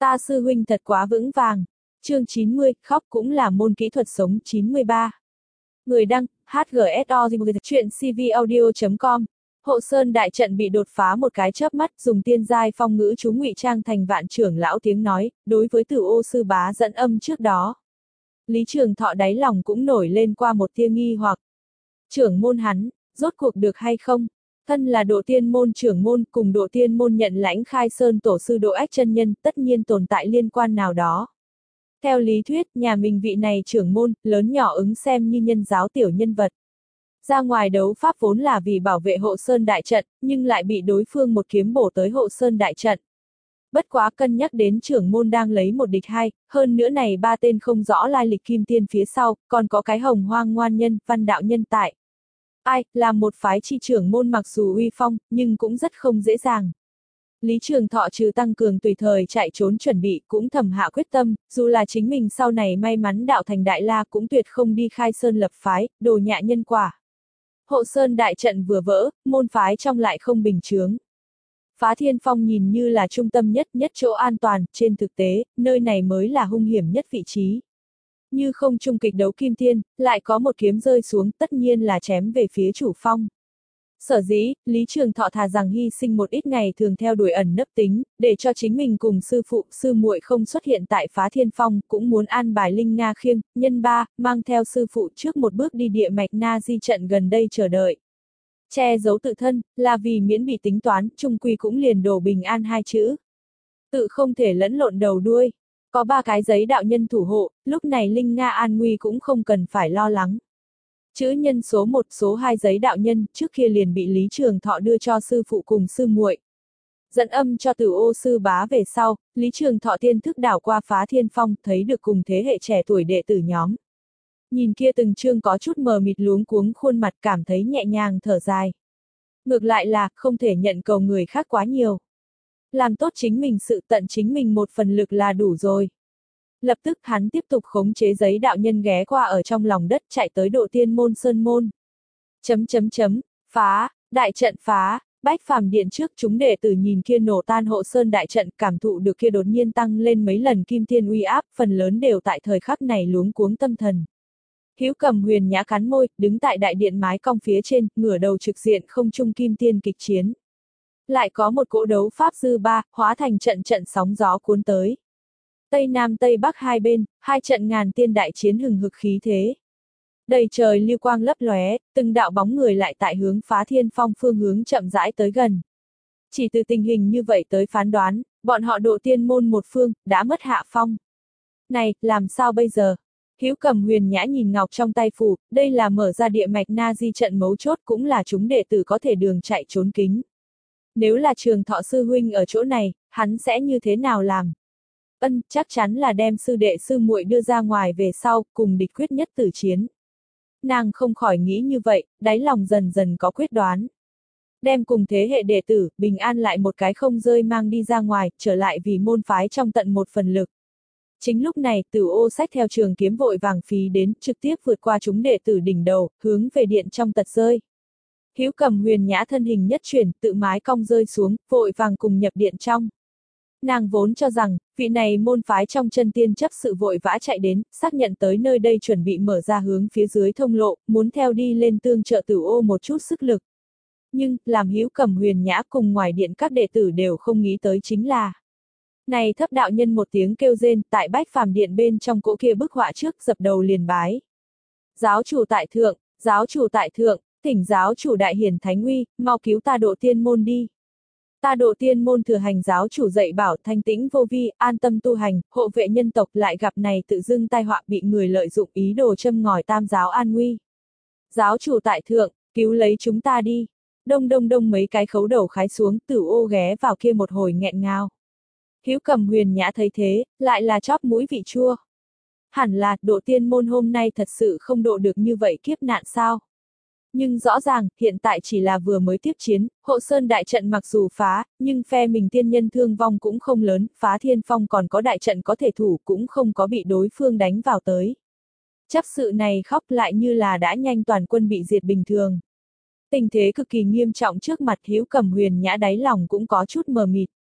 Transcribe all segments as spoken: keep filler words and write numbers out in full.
Ta sư huynh thật quá vững vàng. Chương chín mươi, khóc cũng là môn kỹ thuật sống chín mươi ba. Người đăng, hát giê ét o chuyện c v audio chấm com. Hộ Sơn đại trận bị đột phá một cái chớp mắt, dùng tiên giai phong ngữ chú ngụy trang thành vạn trưởng lão tiếng nói, đối với Tử Ô sư bá dẫn âm trước đó. Lý Trường Thọ đáy lòng cũng nổi lên qua một tia nghi hoặc. Trưởng môn hắn, rốt cuộc được hay không? Thân là độ tiên môn trưởng môn, cùng độ tiên môn nhận lãnh khai sơn tổ sư Độ Ách chân nhân, tất nhiên tồn tại liên quan nào đó. Theo lý thuyết, nhà mình vị này trưởng môn, lớn nhỏ ứng xem như nhân giáo tiểu nhân vật. Ra ngoài đấu pháp vốn là vì bảo vệ Hộ Sơn đại trận, nhưng lại bị đối phương một kiếm bổ tới Hộ Sơn đại trận. Bất quá cân nhắc đến trưởng môn đang lấy một địch hai, hơn nữa này ba tên không rõ lai lịch kim tiên phía sau, còn có cái hồng hoang ngoan nhân, văn đạo nhân tại. Ai, là một phái chi trưởng môn mặc dù uy phong, nhưng cũng rất không dễ dàng. Lý Trường Thọ trừ tăng cường tùy thời chạy trốn chuẩn bị, cũng thầm hạ quyết tâm, dù là chính mình sau này may mắn đạo thành đại la cũng tuyệt không đi khai sơn lập phái, đồ nhạ nhân quả. Hộ Sơn đại trận vừa vỡ, môn phái trong lại không bình chướng. Phá Thiên Phong nhìn như là trung tâm nhất nhất chỗ an toàn, trên thực tế, nơi này mới là hung hiểm nhất vị trí. Như không trung kịch đấu kim thiên, lại có một kiếm rơi xuống, tất nhiên là chém về phía chủ phong. Sở dĩ, Lý Trường Thọ thà rằng hy sinh một ít ngày thường theo đuổi ẩn nấp tính, để cho chính mình cùng sư phụ, sư muội không xuất hiện tại Phá Thiên Phong, cũng muốn an bài Linh Nga Khiêng, nhân ba, mang theo sư phụ trước một bước đi địa mạch Na Di trận gần đây chờ đợi. Che giấu tự thân, là vì miễn bị tính toán, chung quy cũng liền đổ bình an hai chữ. Tự không thể lẫn lộn đầu đuôi. Có ba cái giấy đạo nhân thủ hộ, lúc này Linh Nga an nguy cũng không cần phải lo lắng. Chữ nhân số một, số hai giấy đạo nhân, trước kia liền bị Lý Trường Thọ đưa cho sư phụ cùng sư muội. Dẫn âm cho Tử Ô sư bá về sau, Lý Trường Thọ tiên thức đảo qua Phá Thiên Phong, thấy được cùng thế hệ trẻ tuổi đệ tử nhóm. Nhìn kia từng chương có chút mờ mịt luống cuống khuôn mặt, cảm thấy nhẹ nhàng thở dài. Ngược lại là, không thể nhận cầu người khác quá nhiều. Làm tốt chính mình sự, tận chính mình một phần lực là đủ rồi. Lập tức hắn tiếp tục khống chế giấy đạo nhân ghé qua ở trong lòng đất, chạy tới độ tiên môn sơn môn. Chấm chấm chấm, phá, đại trận phá, Bách Phàm điện trước chúng đệ tử nhìn kia nổ tan Hộ Sơn đại trận, cảm thụ được kia đột nhiên tăng lên mấy lần kim thiên uy áp, phần lớn đều tại thời khắc này luống cuống tâm thần. Hữu Cầm Huyền nhã cắn môi, đứng tại đại điện mái cong phía trên, ngửa đầu trực diện không trung kim tiên kịch chiến. Lại có một cỗ đấu pháp dư ba, hóa thành trận trận sóng gió cuốn tới. Tây Nam Tây Bắc hai bên, hai trận ngàn tiên đại chiến hừng hực khí thế. Đầy trời lưu quang lấp lóe, từng đạo bóng người lại tại hướng Phá Thiên Phong phương hướng chậm rãi tới gần. Chỉ từ tình hình như vậy tới phán đoán, bọn họ độ tiên môn một phương, đã mất hạ phong. Này, làm sao bây giờ? Hữu Cầm Huyền nhã nhìn ngọc trong tay phủ, đây là mở ra địa mạch Na Di trận mấu chốt, cũng là chúng đệ tử có thể đường chạy trốn kính. Nếu là Trường Thọ sư huynh ở chỗ này, hắn sẽ như thế nào làm? Ân, chắc chắn là đem sư đệ sư muội đưa ra ngoài về sau, cùng địch quyết nhất tử chiến. Nàng không khỏi nghĩ như vậy, đáy lòng dần dần có quyết đoán. Đem cùng thế hệ đệ tử, bình an lại một cái không rơi mang đi ra ngoài, trở lại vì môn phái trong tận một phần lực. Chính lúc này, Tử Ô xách theo trường kiếm vội vàng phí đến, trực tiếp vượt qua chúng đệ tử đỉnh đầu, hướng về điện trong tật rơi. Hữu Cầm Huyền nhã thân hình nhất chuyển, tự mái cong rơi xuống, vội vàng cùng nhập điện trong. Nàng vốn cho rằng, vị này môn phái trong chân tiên chấp sự vội vã chạy đến, xác nhận tới nơi đây chuẩn bị mở ra hướng phía dưới thông lộ, muốn theo đi lên tương trợ Tử Ô một chút sức lực. Nhưng, làm Hữu Cầm Huyền nhã cùng ngoài điện các đệ tử đều không nghĩ tới chính là. Này thấp đạo nhân một tiếng kêu rên, tại Bách Phàm điện bên trong cỗ kia bức họa trước dập đầu liền bái. Giáo chủ tại thượng, giáo chủ tại thượng, thỉnh giáo chủ đại hiển thánh uy, mau cứu ta độ tiên môn đi. Ta độ tiên môn thừa hành giáo chủ dạy bảo thanh tĩnh vô vi, an tâm tu hành, hộ vệ nhân tộc, lại gặp này tự dưng tai họa, bị người lợi dụng ý đồ châm ngòi tam giáo an nguy. Giáo chủ tại thượng, cứu lấy chúng ta đi. Đông đông đông mấy cái khấu đầu khái xuống, Tử Ô ghé vào kia một hồi nghẹn ngào. Hữu Cầm Huyền nhã thấy thế, lại là chóp mũi vị chua. Hẳn là, độ tiên môn hôm nay thật sự không độ được như vậy kiếp nạn sao? Nhưng rõ ràng, hiện tại chỉ là vừa mới tiếp chiến, Hộ Sơn đại trận mặc dù phá, nhưng phe mình tiên nhân thương vong cũng không lớn, Phá Thiên Phong còn có đại trận có thể thủ, cũng không có bị đối phương đánh vào tới. Chấp sự này khóc lại như là đã nhanh toàn quân bị diệt bình thường. Tình thế cực kỳ nghiêm trọng trước mặt Hữu Cầm Huyền nhã đáy lòng cũng có chút mờ mịt.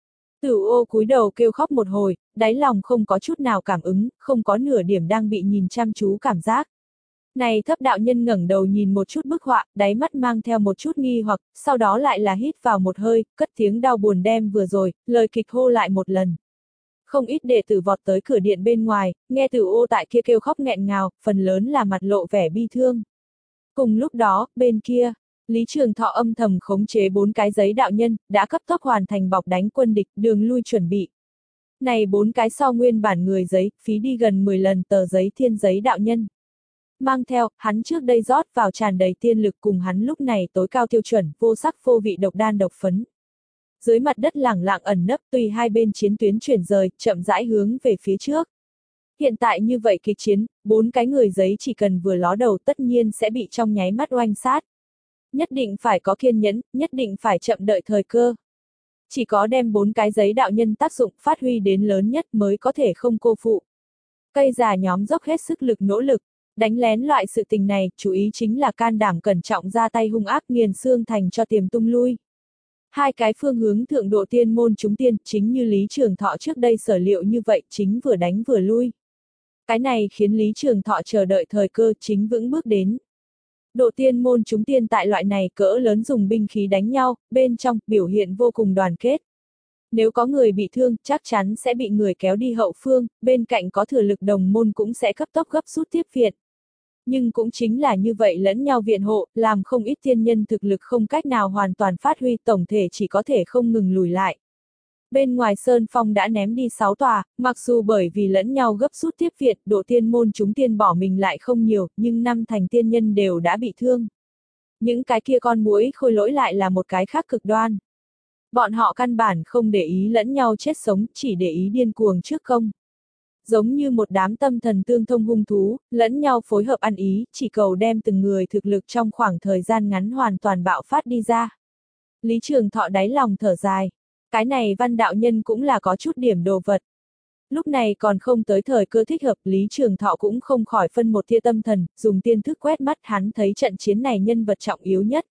Tử Ô cúi đầu kêu khóc một hồi, đáy lòng không có chút nào cảm ứng, không có nửa điểm đang bị nhìn chăm chú cảm giác. Này thấp đạo nhân ngẩng đầu nhìn một chút bức họa, đáy mắt mang theo một chút nghi hoặc, sau đó lại là hít vào một hơi, cất tiếng đau buồn đem vừa rồi, lời kịch hô lại một lần. Không ít đệ tử vọt tới cửa điện bên ngoài, nghe Tử Ô tại kia kêu khóc nghẹn ngào, phần lớn là mặt lộ vẻ bi thương. Cùng lúc đó, bên kia, Lý Trường Thọ âm thầm khống chế bốn cái giấy đạo nhân, đã cấp tốc hoàn thành bọc đánh quân địch, đường lui chuẩn bị. Này bốn cái so nguyên bản người giấy, phí đi gần mười lần tờ giấy thiên giấy đạo nhân. Mang theo, hắn trước đây rót vào tràn đầy tiên lực cùng hắn lúc này tối cao tiêu chuẩn, vô sắc vô vị độc đan độc phấn. Dưới mặt đất lẳng lặng ẩn nấp tùy hai bên chiến tuyến chuyển rời, chậm rãi hướng về phía trước. Hiện tại như vậy kịch chiến, bốn cái người giấy chỉ cần vừa ló đầu tất nhiên sẽ bị trong nháy mắt oanh sát. Nhất định phải có kiên nhẫn, nhất định phải chậm đợi thời cơ. Chỉ có đem bốn cái giấy đạo nhân tác dụng phát huy đến lớn nhất mới có thể không cô phụ. Cây già nhóm dốc hết sức lực nỗ lực, đánh lén loại sự tình này, chú ý chính là can đảm cẩn trọng ra tay hung ác nghiền xương thành cho tiềm tung lui. Hai cái phương hướng thượng độ tiên môn chúng tiên, chính như Lý Trường Thọ trước đây sở liệu như vậy, chính vừa đánh vừa lui. Cái này khiến Lý Trường Thọ chờ đợi thời cơ chính vững bước đến. Độ tiên môn chúng tiên tại loại này cỡ lớn dùng binh khí đánh nhau, bên trong, biểu hiện vô cùng đoàn kết. Nếu có người bị thương, chắc chắn sẽ bị người kéo đi hậu phương, bên cạnh có thừa lực đồng môn cũng sẽ cấp tốc gấp rút tiếp viện. Nhưng cũng chính là như vậy lẫn nhau viện hộ, làm không ít tiên nhân thực lực không cách nào hoàn toàn phát huy, tổng thể chỉ có thể không ngừng lùi lại. Bên ngoài Sơn Phong đã ném đi sáu tòa, mặc dù bởi vì lẫn nhau gấp rút tiếp viện, độ tiên môn chúng tiên bỏ mình lại không nhiều, nhưng năm thành tiên nhân đều đã bị thương. Những cái kia con muỗi khôi lỗi lại là một cái khác cực đoan. Bọn họ căn bản không để ý lẫn nhau chết sống, chỉ để ý điên cuồng trước công. Giống như một đám tâm thần tương thông hung thú, lẫn nhau phối hợp ăn ý, chỉ cầu đem từng người thực lực trong khoảng thời gian ngắn hoàn toàn bạo phát đi ra. Lý Trường Thọ đáy lòng thở dài. Cái này văn đạo nhân cũng là có chút điểm đồ vật. Lúc này còn không tới thời cơ thích hợp, Lý Trường Thọ cũng không khỏi phân một tia tâm thần, dùng tiên thức quét mắt hắn thấy trận chiến này nhân vật trọng yếu nhất.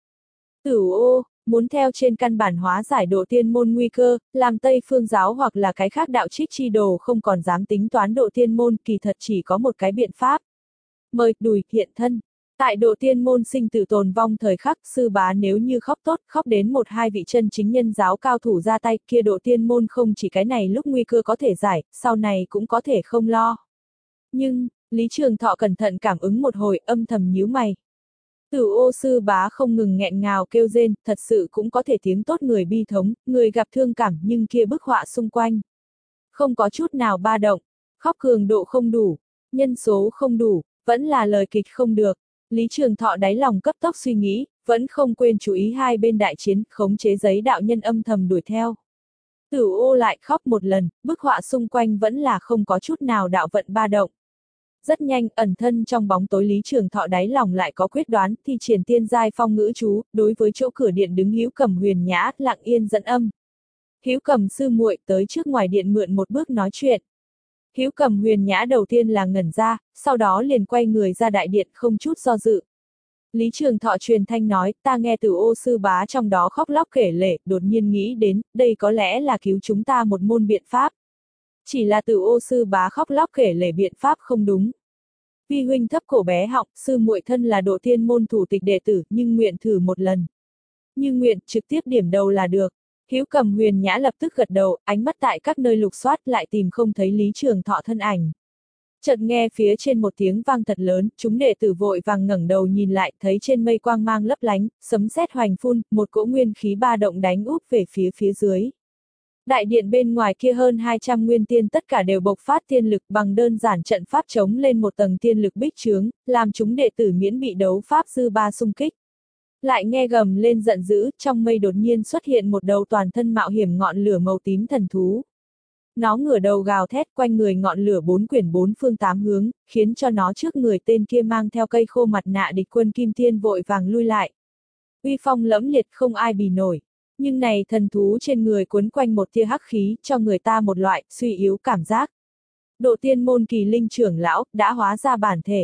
Tử Ô, muốn theo trên căn bản hóa giải độ tiên môn nguy cơ, làm Tây Phương giáo hoặc là cái khác đạo trích chi đồ không còn dám tính toán độ tiên môn, kỳ thật chỉ có một cái biện pháp. Mời, Đùi, hiện thân. Tại độ tiên môn sinh tử tồn vong thời khắc, sư bá nếu như khóc tốt, khóc đến một hai vị chân chính nhân giáo cao thủ ra tay, kia độ tiên môn không chỉ cái này lúc nguy cơ có thể giải, sau này cũng có thể không lo. Nhưng, Lý Trường Thọ cẩn thận cảm ứng một hồi, âm thầm nhíu mày. Tử Ô sư bá không ngừng nghẹn ngào kêu rên, thật sự cũng có thể tiếng tốt người bi thống, người gặp thương cảm, nhưng kia bức họa xung quanh. Không có chút nào ba động, khóc cường độ không đủ, nhân số không đủ, vẫn là lời kịch không được. Lý Trường Thọ đáy lòng cấp tốc suy nghĩ, vẫn không quên chú ý hai bên đại chiến, khống chế giấy đạo nhân âm thầm đuổi theo. Tử Ô lại khóc một lần, bức họa xung quanh vẫn là không có chút nào đạo vận ba động. Rất nhanh, ẩn thân trong bóng tối Lý Trường Thọ đáy lòng lại có quyết đoán, thi triển tiên giai phong ngữ chú, đối với chỗ cửa điện đứng Hữu Cầm Huyền Nhã, lặng yên dẫn âm. Hữu Cầm sư muội tới trước ngoài điện mượn một bước nói chuyện. Hữu Cầm Huyền Nhã đầu tiên là ngẩn ra, sau đó liền quay người ra đại điện không chút do dự. Lý Trường Thọ truyền thanh nói, ta nghe Tử Ô sư bá trong đó khóc lóc kể lể, đột nhiên nghĩ đến, đây có lẽ là cứu chúng ta một môn biện pháp. Chỉ là Tử Ô sư bá khóc lóc kể lể biện pháp không đúng. Vi huynh thấp cổ bé họng, sư muội thân là độ tiên môn thủ tịch đệ tử, nhưng nguyện thử một lần. Như nguyện, trực tiếp điểm đầu là được. Hữu Cầm Huyền Nhã lập tức gật đầu, ánh mắt tại các nơi lục soát lại tìm không thấy Lý Trường Thọ thân ảnh. Chợt nghe phía trên một tiếng vang thật lớn, chúng đệ tử vội vàng ngẩng đầu nhìn lại, thấy trên mây quang mang lấp lánh, sấm sét hoành phun, một cỗ nguyên khí ba động đánh úp về phía phía dưới. Đại điện bên ngoài kia hơn hai trăm nguyên tiên tất cả đều bộc phát tiên lực bằng đơn giản trận pháp chống lên một tầng tiên lực bích chướng, làm chúng đệ tử miễn bị đấu pháp dư ba xung kích. Lại nghe gầm lên giận dữ, trong mây đột nhiên xuất hiện một đầu toàn thân mạo hiểm ngọn lửa màu tím thần thú. Nó ngửa đầu gào thét quanh người ngọn lửa bốn quyển bốn phương tám hướng, khiến cho nó trước người tên kia mang theo cây khô mặt nạ địch quân kim tiên vội vàng lui lại. Uy phong lẫm liệt không ai bì nổi. Nhưng này thần thú trên người quấn quanh một tia hắc khí, cho người ta một loại suy yếu cảm giác. Độ tiên môn Kỳ Linh trưởng lão đã hóa ra bản thể.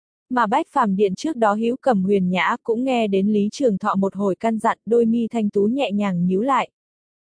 Mà Bách Phàm Điện trước đó Hữu Cầm Huyền Nhã cũng nghe đến Lý Trường Thọ một hồi căn dặn, đôi mi thanh tú nhẹ nhàng nhíu lại.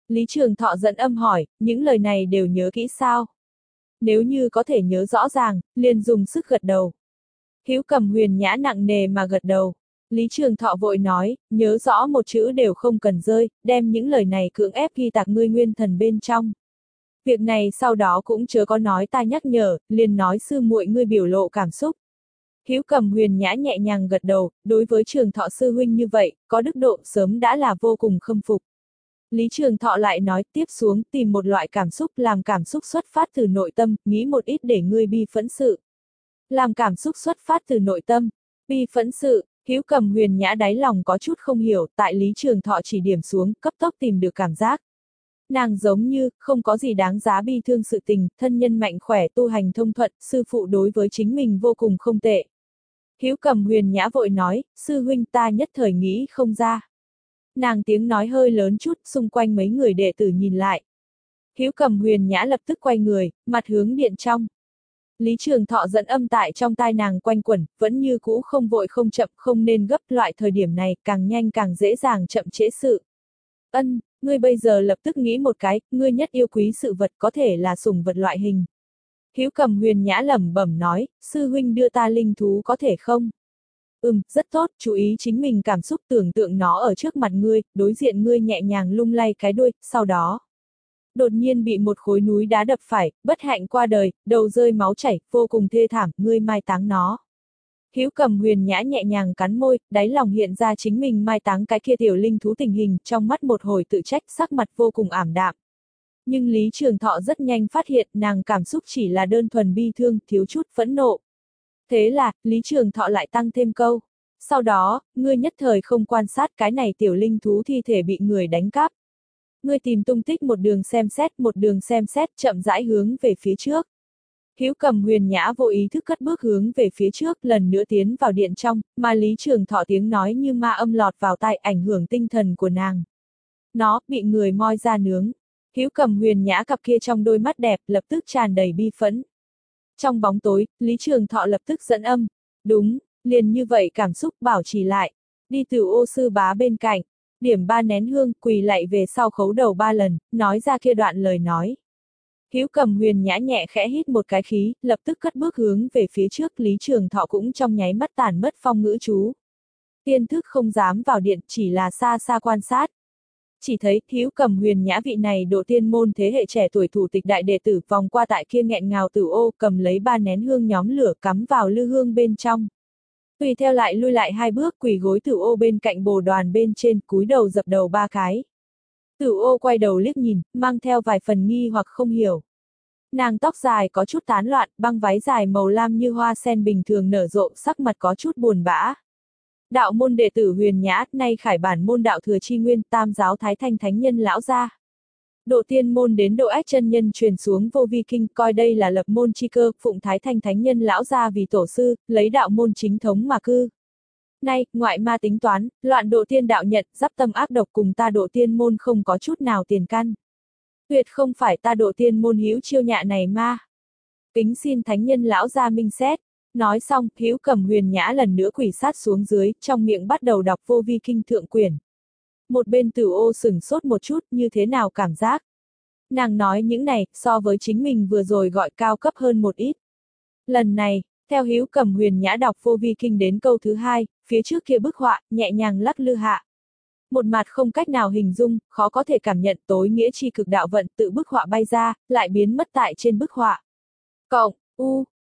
Lý Trường Thọ dẫn âm hỏi, những lời này đều nhớ kỹ sao? Nếu như có thể nhớ rõ ràng, liền dùng sức gật đầu. Hữu Cầm Huyền Nhã nặng nề mà gật đầu. Lý Trường Thọ vội nói, nhớ rõ một chữ đều không cần rơi, đem những lời này cưỡng ép ghi tạc ngươi nguyên thần bên trong. Việc này sau đó cũng chớ có nói ta nhắc nhở, liền nói sư muội ngươi biểu lộ cảm xúc. Hữu Cầm Huyền Nhã nhẹ nhàng gật đầu, đối với Trường Thọ sư huynh như vậy, có đức độ sớm đã là vô cùng khâm phục. Lý Trường Thọ lại nói tiếp xuống, tìm một loại cảm xúc, làm cảm xúc xuất phát từ nội tâm, nghĩ một ít để ngươi bi phẫn sự. Làm cảm xúc xuất phát từ nội tâm, bi phẫn sự, Hữu Cầm Huyền Nhã đáy lòng có chút không hiểu, tại Lý Trường Thọ chỉ điểm xuống, cấp tốc tìm được cảm giác. Nàng giống như, không có gì đáng giá bi thương sự tình, thân nhân mạnh khỏe tu hành thông thuận, sư phụ đối với chính mình vô cùng không tệ. Hữu Cầm Huyền Nhã vội nói, sư huynh ta nhất thời nghĩ không ra. Nàng tiếng nói hơi lớn chút, xung quanh mấy người đệ tử nhìn lại. Hữu Cầm Huyền Nhã lập tức quay người, mặt hướng điện trong. Lý Trường Thọ dẫn âm tại trong tai nàng quanh quẩn, vẫn như cũ không vội không chậm, không nên gấp, loại thời điểm này, càng nhanh càng dễ dàng chậm trễ sự. Ân, ngươi bây giờ lập tức nghĩ một cái, ngươi nhất yêu quý sự vật có thể là sủng vật loại hình. Hữu Cầm Huyền Nhã lẩm bẩm nói, sư huynh đưa ta linh thú có thể không? Ừm, rất tốt, chú ý chính mình cảm xúc, tưởng tượng nó ở trước mặt ngươi, đối diện ngươi nhẹ nhàng lung lay cái đuôi, sau đó. Đột nhiên bị một khối núi đá đập phải, bất hạnh qua đời, đầu rơi máu chảy, vô cùng thê thảm, ngươi mai táng nó. Hữu Cầm Huyền Nhã nhẹ nhàng cắn môi, đáy lòng hiện ra chính mình mai táng cái kia tiểu linh thú tình hình, trong mắt một hồi tự trách, sắc mặt vô cùng ảm đạm. Nhưng Lý Trường Thọ rất nhanh phát hiện nàng cảm xúc chỉ là đơn thuần bi thương, thiếu chút phẫn nộ. Thế là, Lý Trường Thọ lại tăng thêm câu. Sau đó, ngươi nhất thời không quan sát cái này tiểu linh thú thi thể bị người đánh cắp. Ngươi tìm tung tích một đường xem xét, một đường xem xét, chậm rãi hướng về phía trước. Hữu Cầm Huyền Nhã vô ý thức cất bước hướng về phía trước, lần nữa tiến vào điện trong, mà Lý Trường Thọ tiếng nói như ma âm lọt vào tai, ảnh hưởng tinh thần của nàng. Nó, bị người moi ra nướng. Hữu Cầm Huyền Nhã cặp kia trong đôi mắt đẹp, lập tức tràn đầy bi phẫn. Trong bóng tối, Lý Trường Thọ lập tức dẫn âm. Đúng, liền như vậy cảm xúc bảo trì lại. Đi từ ô sư bá bên cạnh, điểm ba nén hương, quỳ lạy về sau khấu đầu ba lần, nói ra kia đoạn lời nói. Hữu Cầm Huyền Nhã nhẹ khẽ hít một cái khí, lập tức cất bước hướng về phía trước, Lý Trường Thọ cũng trong nháy mắt tản mất phong ngữ chú. Tiên thức không dám vào điện, chỉ là xa xa quan sát. Chỉ thấy, Hữu Cầm Huyền Nhã vị này độ tiên môn thế hệ trẻ tuổi thủ tịch đại đệ tử vòng qua tại kia nghẹn ngào tử ô, cầm lấy ba nén hương nhóm lửa cắm vào lư hương bên trong. Tùy theo lại lui lại hai bước, quỳ gối tử ô bên cạnh bồ đoàn bên trên, cúi đầu dập đầu ba cái. Tử ô quay đầu liếc nhìn, mang theo vài phần nghi hoặc không hiểu. Nàng tóc dài có chút tán loạn, băng váy dài màu lam như hoa sen bình thường nở rộ, sắc mặt có chút buồn bã. Đạo môn đệ tử Huyền Nhã, nay khải bản môn đạo thừa chi nguyên, tam giáo thái thanh thánh nhân lão gia. Độ tiên môn đến độ ách chân nhân truyền xuống vô vi kinh, coi đây là lập môn chi cơ, phụng thái thanh thánh nhân lão gia vì tổ sư, lấy đạo môn chính thống mà cư. Nay, ngoại ma tính toán, loạn độ tiên đạo nhận, giáp tâm ác độc cùng ta độ tiên môn không có chút nào tiền căn. Tuyệt không phải ta độ tiên môn hữu chiêu nhạ này ma. Kính xin thánh nhân lão gia minh xét. Nói xong, Hữu Cầm Huyền Nhã lần nữa quỳ sát xuống dưới, trong miệng bắt đầu đọc vô vi kinh thượng quyển. Một bên Tử ô sửng sốt một chút, như thế nào cảm giác. Nàng nói những này, so với chính mình vừa rồi gọi cao cấp hơn một ít. Lần này, theo Hữu Cầm Huyền Nhã đọc vô vi kinh đến câu thứ hai, phía trước kia bức họa, nhẹ nhàng lắc lư hạ. Một mặt không cách nào hình dung, khó có thể cảm nhận tối nghĩa chi cực đạo vận tự bức họa bay ra, lại biến mất tại trên bức họa. Cộng, u,